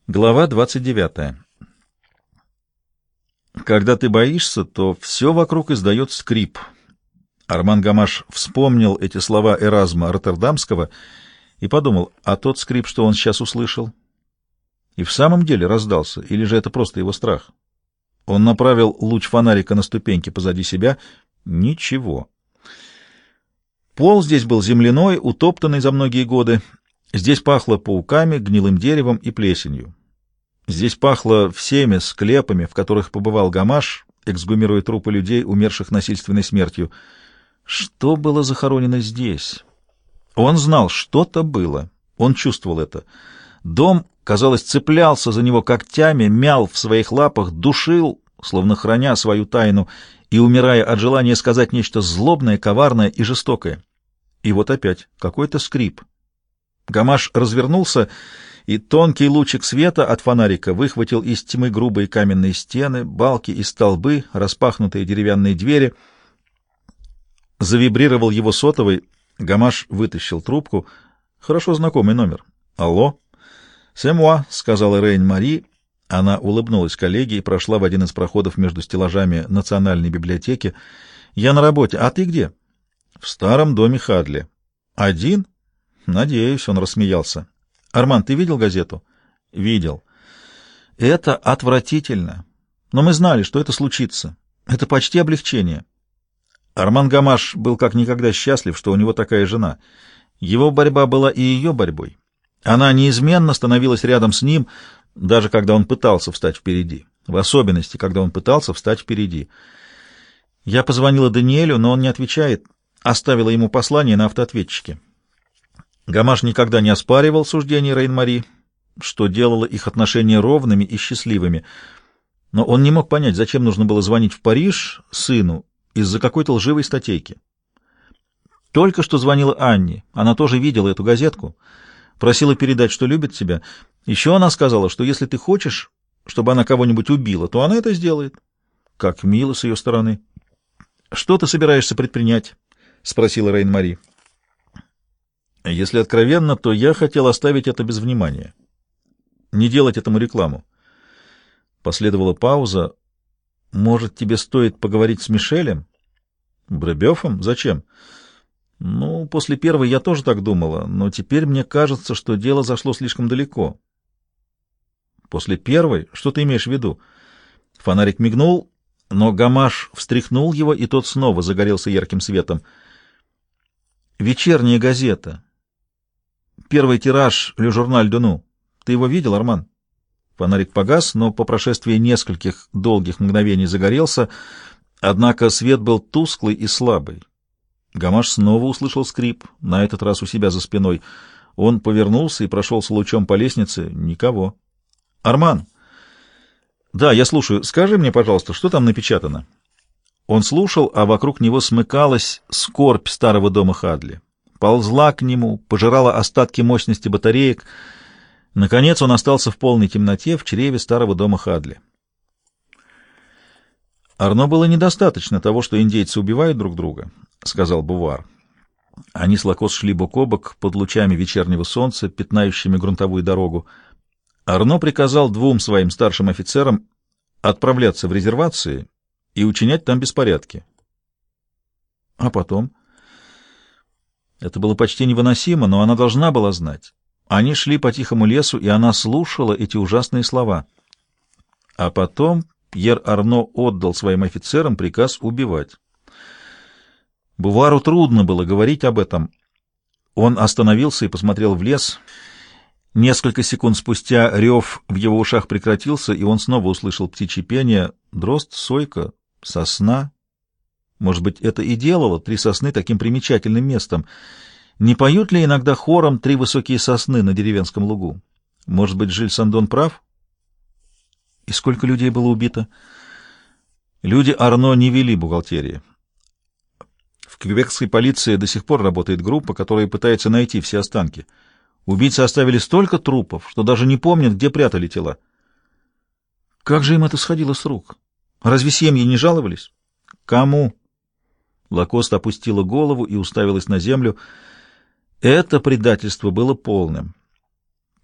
Глава 29. Когда ты боишься, то все вокруг издает скрип. Арман Гамаш вспомнил эти слова Эразма Роттердамского и подумал, а тот скрип, что он сейчас услышал, и в самом деле раздался, или же это просто его страх? Он направил луч фонарика на ступеньки позади себя. Ничего. Пол здесь был земляной, утоптанный за многие годы. Здесь пахло пауками, гнилым деревом и плесенью. Здесь пахло всеми склепами, в которых побывал Гамаш, эксгумируя трупы людей, умерших насильственной смертью. Что было захоронено здесь? Он знал, что-то было. Он чувствовал это. Дом, казалось, цеплялся за него когтями, мял в своих лапах, душил, словно храня свою тайну, и умирая от желания сказать нечто злобное, коварное и жестокое. И вот опять какой-то скрип. Гамаш развернулся, и тонкий лучик света от фонарика выхватил из тьмы грубые каменные стены, балки и столбы, распахнутые деревянные двери. Завибрировал его сотовый. Гамаш вытащил трубку. Хорошо знакомый номер. «Алло?» «C'est moi», — сказала Рейн-Мари. Она улыбнулась коллеге и прошла в один из проходов между стеллажами Национальной библиотеки. «Я на работе. А ты где?» «В старом доме Хадли». «Один?» «Надеюсь», — он рассмеялся. «Арман, ты видел газету?» «Видел». «Это отвратительно. Но мы знали, что это случится. Это почти облегчение». Арман Гамаш был как никогда счастлив, что у него такая жена. Его борьба была и ее борьбой. Она неизменно становилась рядом с ним, даже когда он пытался встать впереди. В особенности, когда он пытался встать впереди. Я позвонила Даниэлю, но он не отвечает. Оставила ему послание на автоответчике. Гамаш никогда не оспаривал суждений Рейн-Мари, что делало их отношения ровными и счастливыми. Но он не мог понять, зачем нужно было звонить в Париж сыну из-за какой-то лживой статейки. Только что звонила Анне. Она тоже видела эту газетку. Просила передать, что любит тебя. Еще она сказала, что если ты хочешь, чтобы она кого-нибудь убила, то она это сделает. Как мило с ее стороны. — Что ты собираешься предпринять? — спросила Рейн-Мари. Если откровенно, то я хотел оставить это без внимания. Не делать этому рекламу. Последовала пауза. Может, тебе стоит поговорить с Мишелем? Бребёфом? Зачем? Ну, после первой я тоже так думала, но теперь мне кажется, что дело зашло слишком далеко. После первой? Что ты имеешь в виду? Фонарик мигнул, но Гамаш встряхнул его, и тот снова загорелся ярким светом. Вечерняя газета. Первый тираж «Le Journal de nous». Ты его видел, Арман? Фонарик погас, но по прошествии нескольких долгих мгновений загорелся, однако свет был тусклый и слабый. Гамаш снова услышал скрип, на этот раз у себя за спиной. Он повернулся и прошелся лучом по лестнице. Никого. «Арман!» «Да, я слушаю. Скажи мне, пожалуйста, что там напечатано?» Он слушал, а вокруг него смыкалась скорбь старого дома Хадли. Ползла к нему, пожирала остатки мощности батареек. Наконец он остался в полной темноте в чреве старого дома Хадли. «Арно было недостаточно того, что индейцы убивают друг друга», — сказал Бувар. Они с Лакос шли бок о бок под лучами вечернего солнца, пятнающими грунтовую дорогу. Арно приказал двум своим старшим офицерам отправляться в резервации и учинять там беспорядки. А потом? Это было почти невыносимо, но она должна была знать. Они шли по тихому лесу, и она слушала эти ужасные слова. А потом Пьер Арно отдал своим офицерам приказ убивать. Бувару трудно было говорить об этом. Он остановился и посмотрел в лес. Несколько секунд спустя рев в его ушах прекратился, и он снова услышал птичье пение. Дрозд, сойка, сосна. Может быть, это и делало три сосны таким примечательным местом. Не поют ли иногда хором три высокие сосны на деревенском лугу? Может быть, Жиль Сандон прав? И сколько людей было убито? Люди Арно не вели бухгалтерии. В квебекской полиции до сих пор работает группа, которая пытается найти все останки. Убийцы оставили столько трупов, что даже не помнят, где прятали тела. Как же им это сходило с рук? Разве семьи не жаловались? Кому? Лакост опустила голову и уставилась на землю. Это предательство было полным.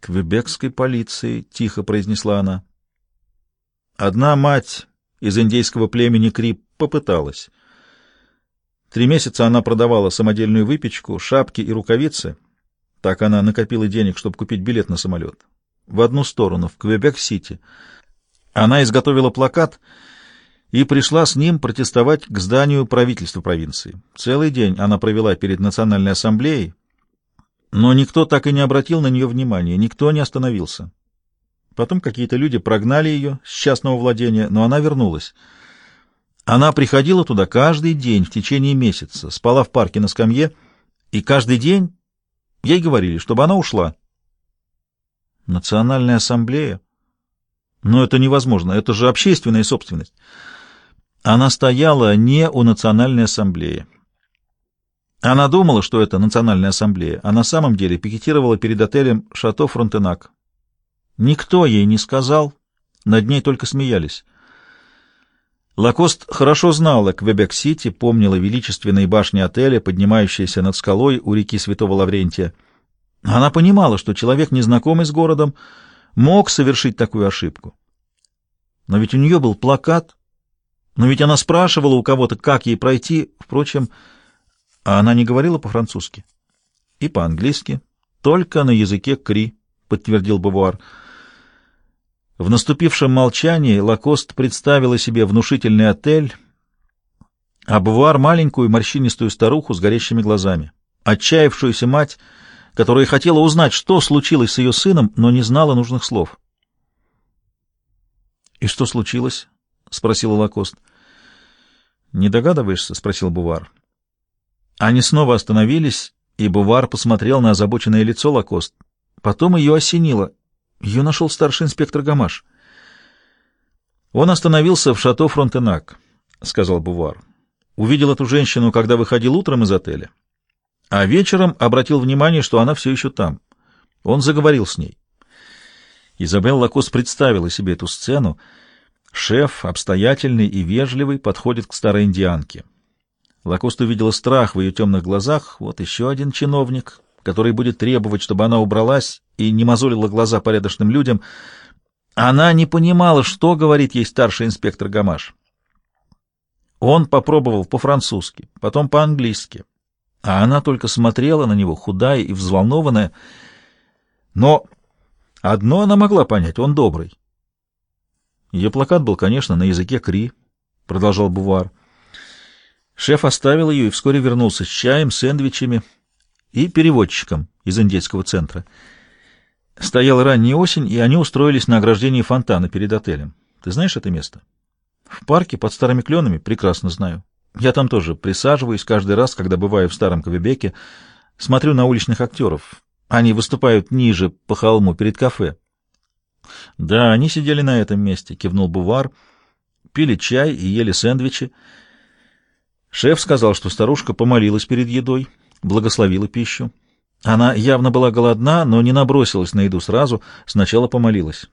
«Квебекской полиции», — тихо произнесла она. Одна мать из индейского племени Кри попыталась. 3 месяца она продавала самодельную выпечку, шапки и рукавицы. Так она накопила денег, чтобы купить билет на самолет. В одну сторону, в Квебек-Сити. Она изготовила плакат и пришла с ним протестовать к зданию правительства провинции. Целый день она провела перед Национальной ассамблеей, но никто так и не обратил на нее внимания, никто не остановился. Потом какие-то люди прогнали ее с частного владения, но она вернулась. Она приходила туда каждый день в течение месяца, спала в парке на скамье, и каждый день ей говорили, чтобы она ушла. Национальная ассамблея? Но это невозможно, это же общественная собственность. Она стояла не у Национальной ассамблеи. Она думала, что это Национальная ассамблея, а на самом деле пикетировала перед отелем «Шато Фронтенак». Никто ей не сказал, над ней только смеялись. Лакост хорошо знала Квебек-Сити, помнила величественные башни отеля, поднимающиеся над скалой у реки Святого Лаврентия. Она понимала, что человек, незнакомый с городом, мог совершить такую ошибку. Но ведь у нее был плакат, но ведь она спрашивала у кого-то, как ей пройти. Впрочем, она не говорила по-французски и по-английски, только на языке Кри, подтвердил Бувуар. В наступившем молчании Лакост представила себе внушительный отель, а Бувуар — маленькую морщинистую старуху с горящими глазами, отчаявшуюся мать, которая хотела узнать, что случилось с ее сыном, но не знала нужных слов. — И что случилось? — спросила Лакост. — Не догадываешься? — спросил Бувуар. Они снова остановились, и Бувуар посмотрел на озабоченное лицо Лакост. Потом ее осенило. Ее нашел старший инспектор Гамаш. Он остановился в Шато Фронтенак, — сказал Бувуар. Увидел эту женщину, когда выходил утром из отеля, а вечером обратил внимание, что она все еще там. Он заговорил с ней. Изабель Лакост представила себе эту сцену. Шеф, обстоятельный и вежливый, подходит к старой индианке. Лакост увидела страх в ее темных глазах. Вот еще один чиновник, который будет требовать, чтобы она убралась и не мозолила глаза порядочным людям. Она не понимала, что говорит ей старший инспектор Гамаш. Он попробовал по-французски, потом по-английски, а она только смотрела на него, худая и взволнованная. Но одно она могла понять — он добрый. Ее плакат был, конечно, на языке Кри, — продолжал Бувуар. Шеф оставил ее и вскоре вернулся с чаем, сэндвичами и переводчиком из индейского центра. Стояла ранняя осень, и они устроились на ограждении фонтана перед отелем. Ты знаешь это место? В парке под старыми кленами? Прекрасно знаю. Я там тоже присаживаюсь каждый раз, когда бываю в Старом Квебеке, смотрю на уличных актеров. Они выступают ниже, по холму, перед кафе. Да, они сидели на этом месте, кивнул Бувуар, пили чай и ели сэндвичи. Шеф сказал, что старушка помолилась перед едой, благословила пищу. Она явно была голодна, но не набросилась на еду сразу, сначала помолилась.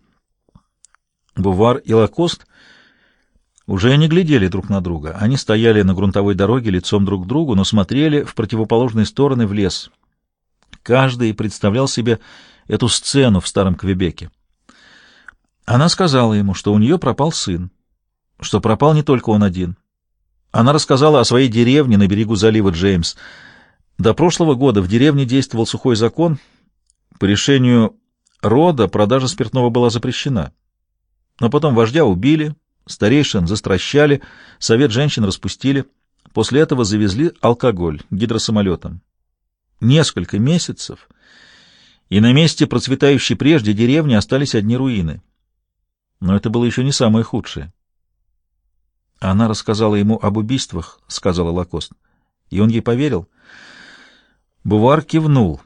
Бувуар и Лакост уже не глядели друг на друга. Они стояли на грунтовой дороге лицом друг к другу, но смотрели в противоположные стороны в лес. Каждый представлял себе эту сцену в Старом Квебеке. Она сказала ему, что у нее пропал сын, что пропал не только он один. Она рассказала о своей деревне на берегу залива Джеймс. До прошлого года в деревне действовал сухой закон. По решению рода продажа спиртного была запрещена. Но потом вождя убили, старейшин застращали, совет женщин распустили. После этого завезли алкоголь гидросамолетом. Несколько месяцев, и на месте процветающей прежде деревни остались одни руины. Но это было еще не самое худшее. Она рассказала ему об убийствах, — сказала Лакост. И он ей поверил. Бувуар кивнул.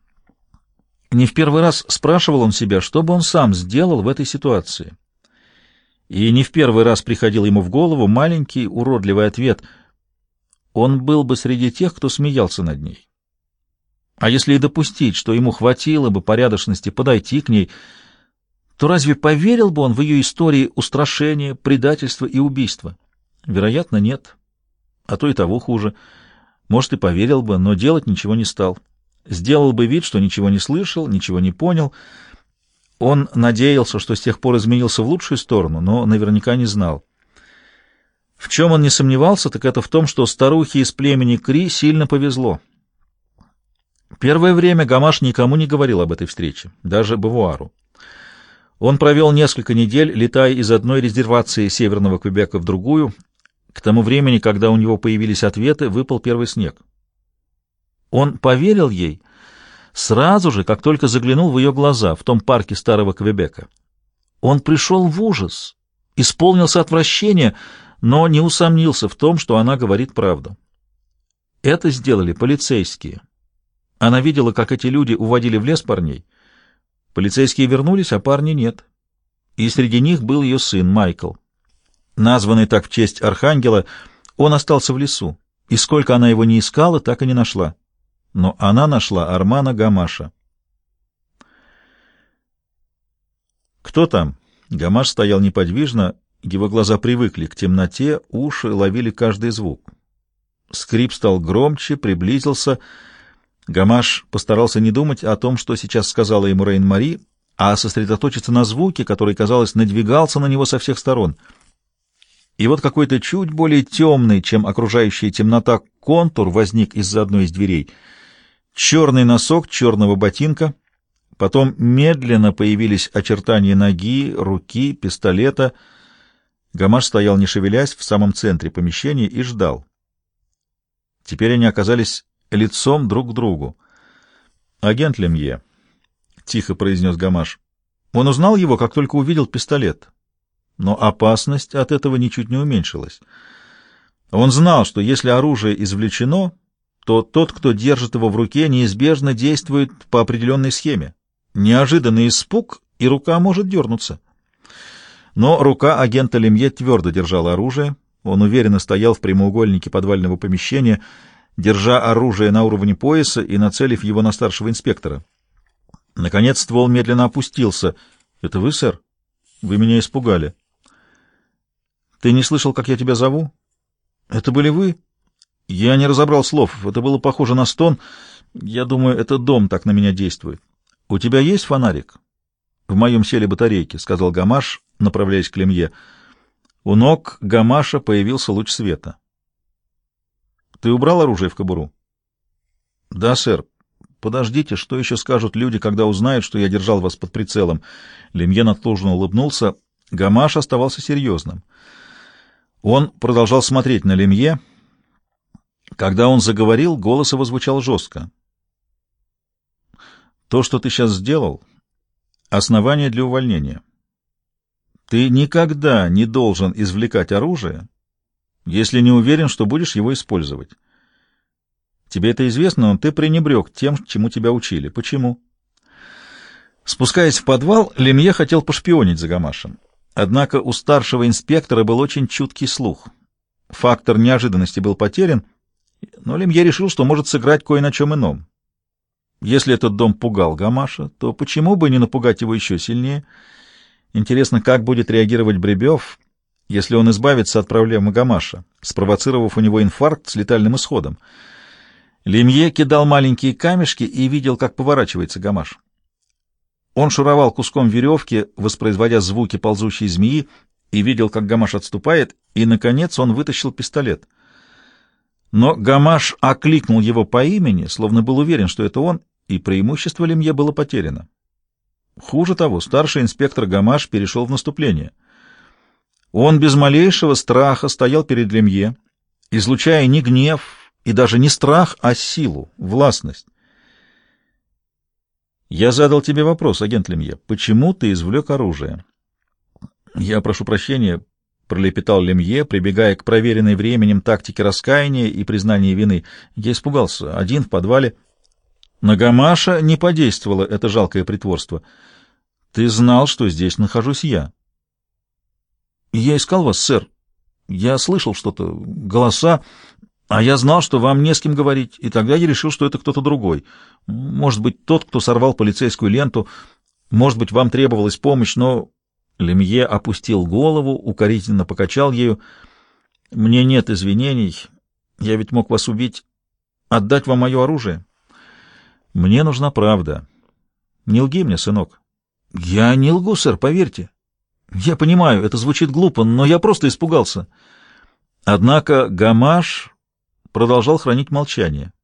Не в первый раз спрашивал он себя, что бы он сам сделал в этой ситуации. И не в первый раз приходил ему в голову маленький уродливый ответ. Он был бы среди тех, кто смеялся над ней. А если и допустить, что ему хватило бы порядочности подойти к ней, то разве поверил бы он в ее истории устрашения, предательства и убийства? Вероятно, нет. А то и того хуже. Может, и поверил бы, но делать ничего не стал. Сделал бы вид, что ничего не слышал, ничего не понял, Он надеялся, что с тех пор изменился в лучшую сторону, но наверняка не знал. В чем он не сомневался, так это в том, что старухе из племени Кри сильно повезло. Первое время Гамаш никому не говорил об этой встрече, даже Бавуару. Он провел несколько недель, летая из одной резервации Северного Квебека в другую. К тому времени, когда у него появились ответы, выпал первый снег. Он поверил ей сразу же, как только заглянул в ее глаза в том парке Старого Квебека. Он пришел в ужас, исполнился отвращения, но не усомнился в том, что она говорит правду. Это сделали полицейские. Она видела, как эти люди уводили в лес парней. Полицейские вернулись, а парни нет. И среди них был ее сын Майкл. Названный так в честь Архангела, он остался в лесу, и сколько она его не искала, так и не нашла. Но она нашла Армана Гамаша. «Кто там?» Гамаш стоял неподвижно, его глаза привыкли к темноте, уши ловили каждый звук. Скрип стал громче, приблизился. Гамаш постарался не думать о том, что сейчас сказала ему Рейн-Мари, а сосредоточиться на звуке, который, казалось, надвигался на него со всех сторон. И вот какой-то чуть более темный, чем окружающая темнота, контур возник из-за одной из дверей. Черный носок черного ботинка, потом медленно появились очертания ноги, руки, пистолета. Гамаш стоял, не шевелясь, в самом центре помещения и ждал. Теперь они оказались лицом друг к другу. «Агент Лемье», — тихо произнес Гамаш. Он узнал его, как только увидел пистолет. Но опасность от этого ничуть не уменьшилась. Он знал, что если оружие извлечено, то тот, кто держит его в руке, неизбежно действует по определенной схеме. Неожиданный испуг, и рука может дернуться. Но рука агента Лемье твердо держала оружие. Он уверенно стоял в прямоугольнике подвального помещения, держа оружие на уровне пояса и нацелив его на старшего инспектора. Наконец ствол медленно опустился. «Это вы, сэр? Вы меня испугали». «Ты не слышал, как я тебя зову?» «Это были вы?» «Я не разобрал слов. Это было похоже на стон. Я думаю, этот дом так на меня действует». «У тебя есть фонарик?» «В моем селе батарейки», — сказал Гамаш, направляясь к Лемье. У ног Гамаша появился луч света. «Ты убрал оружие в кобуру?» «Да, сэр. Подождите, что еще скажут люди, когда узнают, что я держал вас под прицелом?» Лемье натужно улыбнулся. Гамаш оставался серьезным. Он продолжал смотреть на Лемье. Когда он заговорил, голос его звучал жестко. «То, что ты сейчас сделал, — основание для увольнения. Ты никогда не должен извлекать оружие, если не уверен, что будешь его использовать. Тебе это известно, но ты пренебрег тем, чему тебя учили. Почему?» Спускаясь в подвал, Лемье хотел пошпионить за Гамашем. Однако у старшего инспектора был очень чуткий слух. Фактор неожиданности был потерян, но Лемье решил, что может сыграть кое на чем ином. Если этот дом пугал Гамаша, то почему бы не напугать его еще сильнее? Интересно, как будет реагировать Бребёв, если он избавится от проблемы Гамаша, спровоцировав у него инфаркт с летальным исходом. Лемье кидал маленькие камешки и видел, как поворачивается Гамаш. Он шуровал куском веревки, воспроизводя звуки ползущей змеи, и видел, как Гамаш отступает, и, наконец, он вытащил пистолет. Но Гамаш окликнул его по имени, словно был уверен, что это он, и преимущество Лемье было потеряно. Хуже того, старший инспектор Гамаш перешел в наступление. Он без малейшего страха стоял перед Лемье, излучая не гнев и даже не страх, а силу, властность. «Я задал тебе вопрос, агент Лемье. Почему ты извлек оружие?» «Я прошу прощения», — пролепетал Лемье, прибегая к проверенной временем тактике раскаяния и признания вины. «Я испугался. Один в подвале». На Гамаша не подействовало это жалкое притворство. «Ты знал, что здесь нахожусь я». «Я искал вас, сэр. Я слышал что-то, голоса, а я знал, что вам не с кем говорить, и тогда я решил, что это кто-то другой. Может быть, тот, кто сорвал полицейскую ленту, может быть, вам требовалась помощь, но...» Лемье опустил голову, укоризненно покачал ею. «Мне нет извинений. Я ведь мог вас убить. Отдать вам мое оружие?» «Мне нужна правда. Не лги мне, сынок. Я не лгу, сэр, поверьте. Я понимаю, это звучит глупо, но я просто испугался. Однако Гамаш продолжал хранить молчание.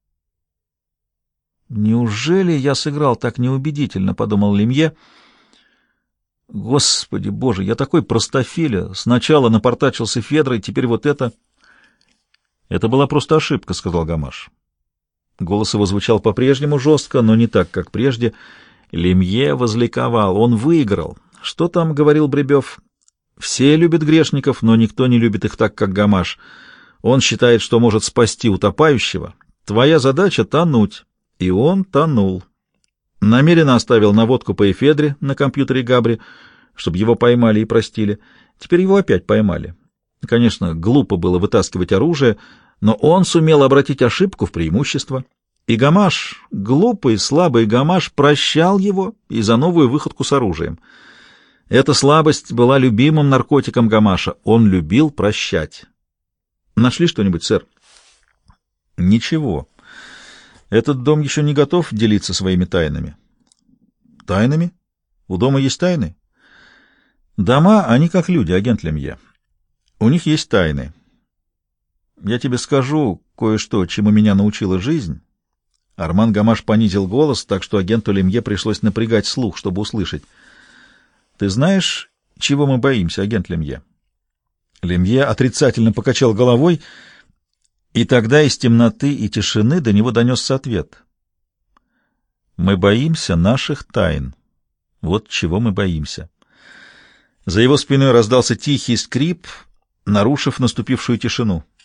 «Неужели я сыграл так неубедительно?» — подумал Лемье. «Господи Боже, я такой простофиля! Сначала напортачился Федрой, теперь вот это...» «Это была просто ошибка», — сказал Гамаш. Голос его звучал по-прежнему жестко, но не так, как прежде. Лемье возликовал. Он выиграл. Что там говорил Бребёв? «Все любят грешников, но никто не любит их так, как Гамаш. Он считает, что может спасти утопающего. Твоя задача — тонуть». И он тонул. Намеренно оставил наводку по эфедре на компьютере Габри, чтобы его поймали и простили. Теперь его опять поймали. Конечно, глупо было вытаскивать оружие, но он сумел обратить ошибку в преимущество. И Гамаш, глупый, слабый Гамаш, прощал его и за новую выходку с оружием. Эта слабость была любимым наркотиком Гамаша. Он любил прощать. «Нашли что-нибудь, сэр?» «Ничего. Этот дом еще не готов делиться своими тайнами». «Тайнами? У дома есть тайны?» «Дома, они как люди, агент Лемье. У них есть тайны. Я тебе скажу кое-что, чему меня научила жизнь». Арман Гамаш понизил голос, так что агенту Лемье пришлось напрягать слух, чтобы услышать. «Ты знаешь, чего мы боимся, агент Лемье?» Лемье отрицательно покачал головой, и тогда из темноты и тишины до него донесся ответ. «Мы боимся наших тайн. Вот чего мы боимся». За его спиной раздался тихий скрип, нарушив наступившую тишину.